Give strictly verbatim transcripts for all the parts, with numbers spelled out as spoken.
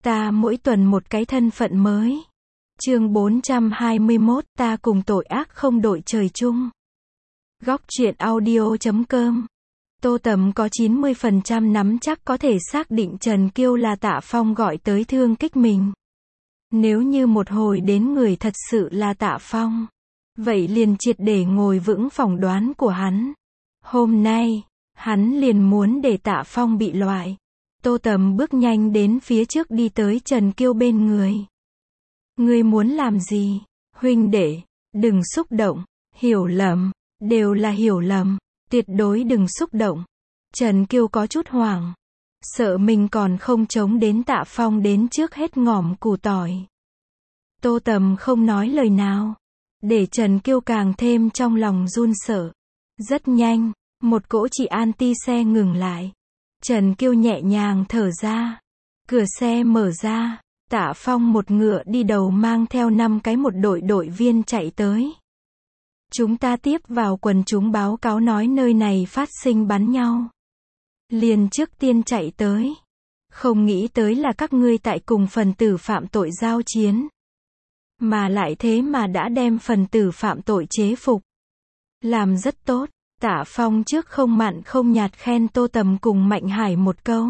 Ta mỗi tuần một cái thân phận mới. Chương bốn trăm hai mươi mốt, ta cùng tội ác không đội trời chung. Góc truyện audio chấm com. Tô Tầm có chín mươi phần trăm nắm chắc có thể xác định Trần Kiêu là Tạ Phong gọi tới thương kích mình. Nếu như một hồi đến người thật sự là Tạ Phong, vậy liền triệt để ngồi vững phỏng đoán của hắn. Hôm nay, hắn liền muốn để Tạ Phong bị loại. Tô Tầm bước nhanh đến phía trước đi tới Trần Kiêu bên người. Ngươi muốn làm gì? Huynh đệ, đừng xúc động, hiểu lầm, đều là hiểu lầm, tuyệt đối đừng xúc động. Trần Kiêu có chút hoảng, sợ mình còn không chống đến Tạ Phong đến trước hết ngỏm củ tỏi. Tô Tầm không nói lời nào, để Trần Kiêu càng thêm trong lòng run sợ. Rất nhanh, một cỗ trị an ti xe ngừng lại. Trần Kiêu nhẹ nhàng thở ra. Cửa xe mở ra, Tạ Phong một ngựa đi đầu mang theo năm cái một đội đội viên chạy tới. Chúng ta tiếp vào quần chúng báo cáo nói nơi này phát sinh bắn nhau. Liền trước tiên chạy tới. Không nghĩ tới là các ngươi tại cùng phần tử phạm tội giao chiến. Mà lại thế mà đã đem phần tử phạm tội chế phục. Làm rất tốt. Tạ Phong trước không mặn không nhạt khen Tô Tầm cùng Mạnh Hải một câu.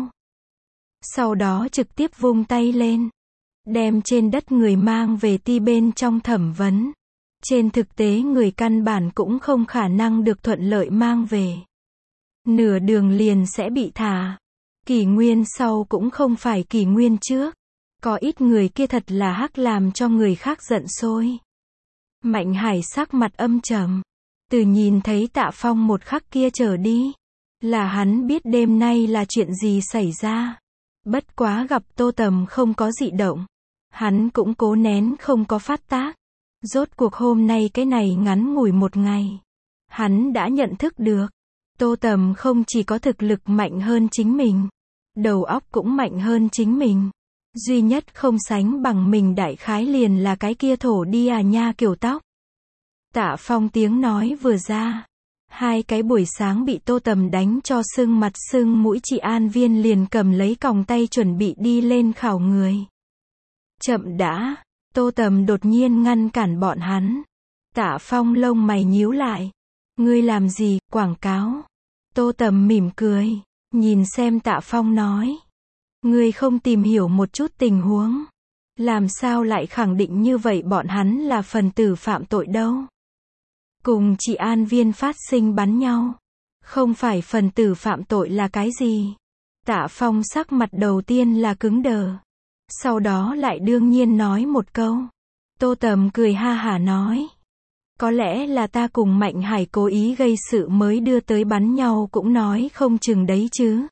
Sau đó trực tiếp vung tay lên. Đem trên đất người mang về ti bên trong thẩm vấn. Trên thực tế người căn bản cũng không khả năng được thuận lợi mang về. Nửa đường liền sẽ bị thả. Kỷ nguyên sau cũng không phải kỷ nguyên trước. Có ít người kia thật là hắc làm cho người khác giận sôi. Mạnh Hải sắc mặt âm trầm. Từ nhìn thấy Tạ Phong một khắc kia trở đi, là hắn biết đêm nay là chuyện gì xảy ra. Bất quá gặp Tô Tầm không có dị động, hắn cũng cố nén không có phát tác. Rốt cuộc hôm nay cái này ngắn ngủi một ngày, hắn đã nhận thức được, Tô Tầm không chỉ có thực lực mạnh hơn chính mình, đầu óc cũng mạnh hơn chính mình. Duy nhất không sánh bằng mình đại khái liền là cái kia thổ đi à nha kiểu tóc. Tạ Phong tiếng nói vừa ra, hai cái buổi sáng bị Tô Tầm đánh cho sưng mặt sưng mũi chị an viên liền cầm lấy còng tay chuẩn bị đi lên khảo người. Chậm đã, Tô Tầm đột nhiên ngăn cản bọn hắn. Tạ Phong lông mày nhíu lại. Ngươi làm gì, quảng cáo? Tô Tầm mỉm cười, nhìn xem Tạ Phong nói. Ngươi không tìm hiểu một chút tình huống. Làm sao lại khẳng định như vậy bọn hắn là phần tử phạm tội đâu? Cùng chị an viên phát sinh bắn nhau. Không phải phần tử phạm tội là cái gì? Tạ Phong sắc mặt đầu tiên là cứng đờ. Sau đó lại đương nhiên nói một câu. Tô Tầm cười ha hả nói. Có lẽ là ta cùng Mạnh Hải cố ý gây sự mới đưa tới bắn nhau cũng nói không chừng đấy chứ.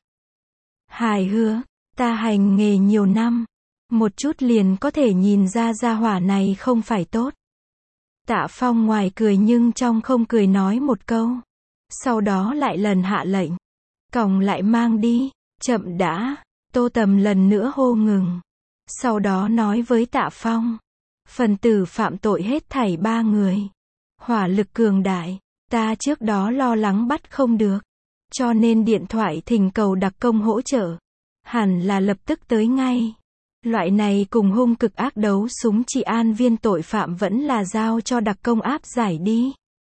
Hải hứa, ta hành nghề nhiều năm. Một chút liền có thể nhìn ra gia hỏa này không phải tốt. Tạ Phong ngoài cười nhưng trong không cười nói một câu. Sau đó lại lần hạ lệnh. Còng lại mang đi. Chậm đã. Tô Tầm lần nữa hô ngừng. Sau đó nói với Tạ Phong. Phần tử phạm tội hết thảy ba người. Hỏa lực cường đại. Ta trước đó lo lắng bắt không được. Cho nên điện thoại thỉnh cầu đặc công hỗ trợ. Hẳn là lập tức tới ngay. Loại này cùng hung cực ác đấu súng trị an viên tội phạm vẫn là giao cho đặc công áp giải đi.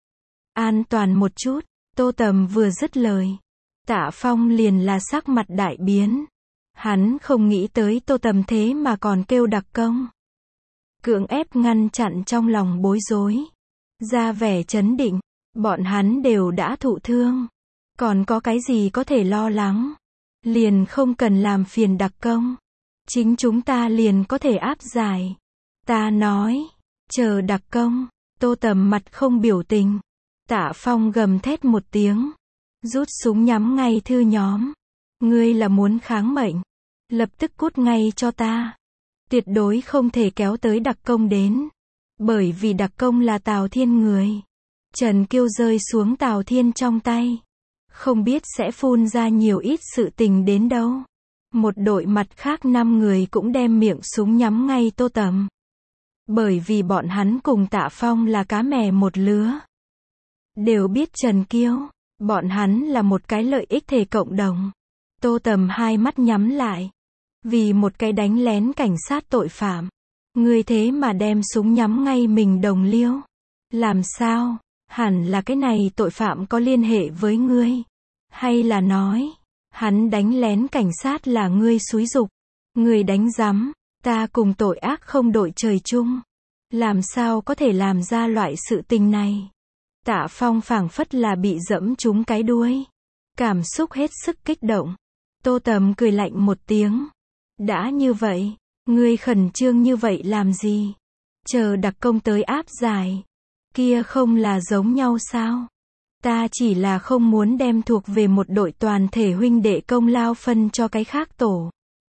An toàn một chút. Tô Tầm vừa dứt lời. Tạ Phong liền là sắc mặt đại biến. Hắn không nghĩ tới Tô Tầm thế mà còn kêu đặc công. Cưỡng ép ngăn chặn trong lòng bối rối. Ra vẻ trấn định. Bọn hắn đều đã thụ thương. Còn có cái gì có thể lo lắng. Liền không cần làm phiền đặc công. Chính chúng ta liền có thể áp giải. Ta nói. Chờ đặc công. Tô Tầm mặt không biểu tình. Tạ Phong gầm thét một tiếng. Rút súng nhắm ngay thư nhóm. Ngươi là muốn kháng mệnh. Lập tức cút ngay cho ta. Tuyệt đối không thể kéo tới đặc công đến. Bởi vì đặc công là Tào Thiên người. Trần Kiêu rơi xuống Tào Thiên trong tay. Không biết sẽ phun ra nhiều ít sự tình đến đâu. Một đội mặt khác năm người cũng đem miệng súng nhắm ngay Tô Tầm. Bởi vì bọn hắn cùng Tạ Phong là cá mè một lứa. Đều biết Trần Kiêu, bọn hắn là một cái lợi ích thể cộng đồng. Tô Tầm hai mắt nhắm lại. Vì một cái đánh lén cảnh sát tội phạm. Ngươi thế mà đem súng nhắm ngay mình đồng liêu. Làm sao? Hẳn là cái này tội phạm có liên hệ với ngươi. Hay là nói, hắn đánh lén cảnh sát là ngươi xúi giục. Ngươi đánh rắm, ta cùng tội ác không đội trời chung. Làm sao có thể làm ra loại sự tình này? Tạ Phong phảng phất là bị dẫm trúng cái đuôi. Cảm xúc hết sức kích động. Tô Tầm cười lạnh một tiếng. Đã như vậy, ngươi khẩn trương như vậy làm gì? Chờ đặc công tới áp giải. Kia không là giống nhau sao? Ta chỉ là không muốn đem thuộc về một đội toàn thể huynh đệ công lao phân cho cái khác tổ.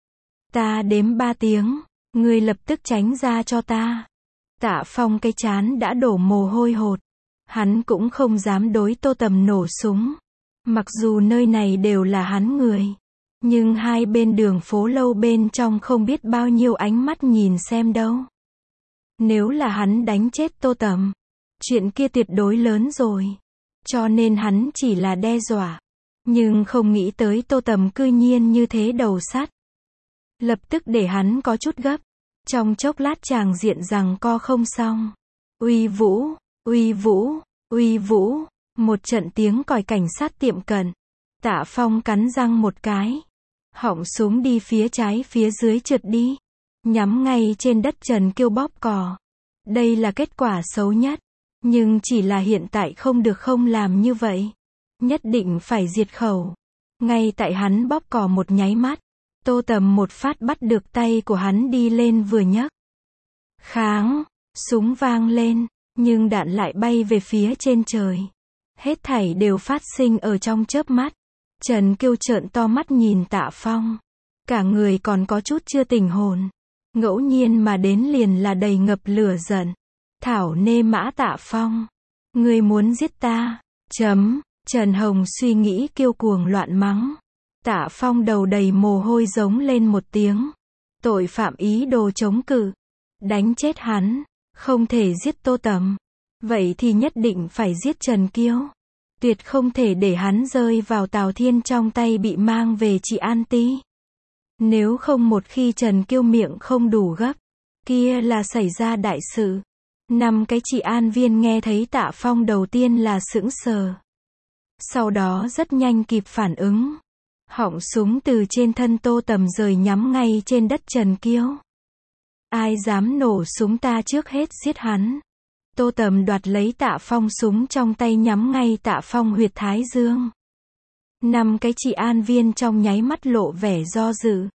Ta đếm ba tiếng, ngươi lập tức tránh ra cho ta. Tạ Phong cái trán đã đổ mồ hôi hột. Hắn cũng không dám đối Tô Tầm nổ súng. Mặc dù nơi này đều là hắn người. Nhưng hai bên đường phố lâu bên trong không biết bao nhiêu ánh mắt nhìn xem đâu. Nếu là hắn đánh chết Tô Tầm, chuyện kia tuyệt đối lớn rồi. Cho nên hắn chỉ là đe dọa. Nhưng không nghĩ tới Tô Tầm cư nhiên như thế đầu sắt. Lập tức để hắn có chút gấp. Trong chốc lát chàng diện rằng co không xong. Uy vũ, uy vũ, uy vũ. Một trận tiếng còi cảnh sát tiệm cận. Tạ Phong cắn răng một cái. Họng súng đi phía trái phía dưới trượt đi. Nhắm ngay trên đất Trần Kiêu bóp cò. Đây là kết quả xấu nhất. Nhưng chỉ là hiện tại không được không làm như vậy. Nhất định phải diệt khẩu. Ngay tại hắn bóp cò một nháy mắt. Tô Tầm một phát bắt được tay của hắn đi lên vừa nhấc. Kháng. Súng vang lên. Nhưng đạn lại bay về phía trên trời. Hết thảy đều phát sinh ở trong chớp mắt. Trần Kiêu trợn to mắt nhìn Tạ Phong. Cả người còn có chút chưa tỉnh hồn. Ngẫu nhiên mà đến liền là đầy ngập lửa giận. Thảo nê mã Tạ Phong. Ngươi muốn giết ta. Chấm. Trần Hồng suy nghĩ kiêu cuồng loạn mắng. Tạ Phong đầu đầy mồ hôi giống lên một tiếng. Tội phạm ý đồ chống cự. Đánh chết hắn. Không thể giết Tô Tầm. Vậy thì nhất định phải giết Trần Kiêu. Tuyệt không thể để hắn rơi vào Tào Thiên trong tay bị mang về trị an ti. Nếu không một khi Trần Kiêu miệng không đủ gấp. Kia là xảy ra đại sự. Năm cái trị an viên nghe thấy Tạ Phong đầu tiên là sững sờ. Sau đó rất nhanh kịp phản ứng. Họng súng từ trên thân Tô Tầm rời nhắm ngay trên đất Trần Kiêu. Ai dám nổ súng ta trước hết giết hắn. Tô Tầm đoạt lấy Tạ Phong súng trong tay nhắm ngay Tạ Phong huyệt thái dương. Năm cái trị an viên trong nháy mắt lộ vẻ do dự.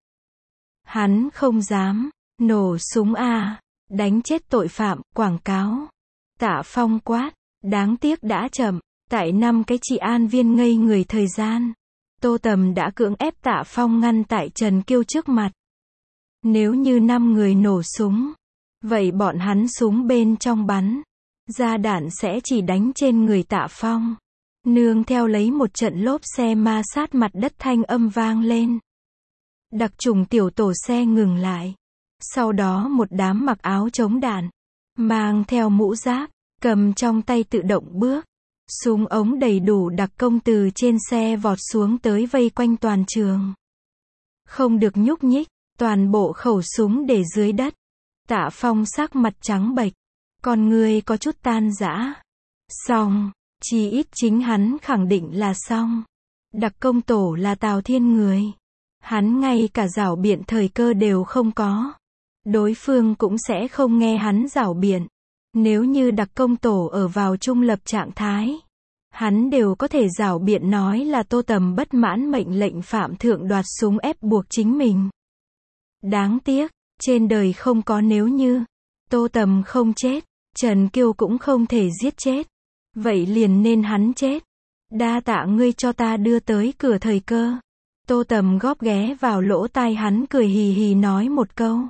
Hắn không dám. Nổ súng à. Đánh chết tội phạm, quảng cáo. Tạ Phong quát. Đáng tiếc đã chậm. Tại năm cái trị an viên ngây người thời gian. Tô Tầm đã cưỡng ép Tạ Phong ngăn tại Trần Kiêu trước mặt. Nếu như năm người nổ súng. Vậy bọn hắn súng bên trong bắn. Ra đạn sẽ chỉ đánh trên người Tạ Phong. Nương theo lấy một trận lốp xe ma sát mặt đất thanh âm vang lên. Đặc trùng tiểu tổ xe ngừng lại. Sau đó một đám mặc áo chống đạn. Mang theo mũ giáp. Cầm trong tay tự động bước. Súng ống đầy đủ đặc công từ trên xe vọt xuống tới vây quanh toàn trường. Không được nhúc nhích. Toàn bộ khẩu súng để dưới đất. Tạ Phong sắc mặt trắng bệch. Con người có chút tan rã. Xong. Chỉ ít chính hắn khẳng định là xong. Đặc công tổ là Tào Thiên người. Hắn ngay cả giảo biện thời cơ đều không có. Đối phương cũng sẽ không nghe hắn giảo biện. Nếu như đặc công tổ ở vào trung lập trạng thái. Hắn đều có thể giảo biện nói là Tô Tầm bất mãn mệnh lệnh phạm thượng đoạt súng ép buộc chính mình. Đáng tiếc. Trên đời không có nếu như. Tô Tầm không chết. Trần Kiêu cũng không thể giết chết. Vậy liền nên hắn chết. Đa tạ ngươi cho ta đưa tới cửa thời cơ. Tô Tầm góp ghé vào lỗ tai hắn cười hì hì nói một câu.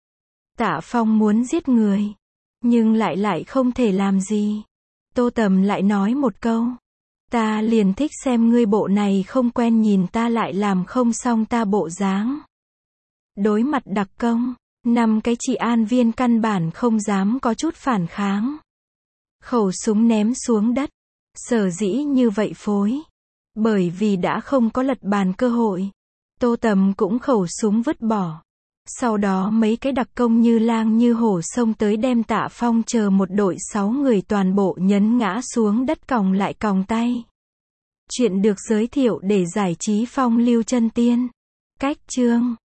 Tạ Phong muốn giết người. Nhưng lại lại không thể làm gì. Tô Tầm lại nói một câu. Ta liền thích xem ngươi bộ này không quen nhìn ta lại làm không xong ta bộ dáng. Đối mặt đặc công. Năm cái trị an viên căn bản không dám có chút phản kháng. Khẩu súng ném xuống đất. Sở dĩ như vậy phối. Bởi vì đã không có lật bàn cơ hội. Tô Tầm cũng khẩu súng vứt bỏ. Sau đó mấy cái đặc công như lang như hổ xông tới đem Tạ Phong chờ một đội sáu người toàn bộ nhấn ngã xuống đất còng lại còng tay. Chuyện được giới thiệu để giải trí phong lưu chân tiên. Cách chương